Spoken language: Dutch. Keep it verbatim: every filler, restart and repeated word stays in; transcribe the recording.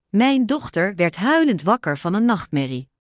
Mijn dochter werd huilend wakker van een nachtmerrie.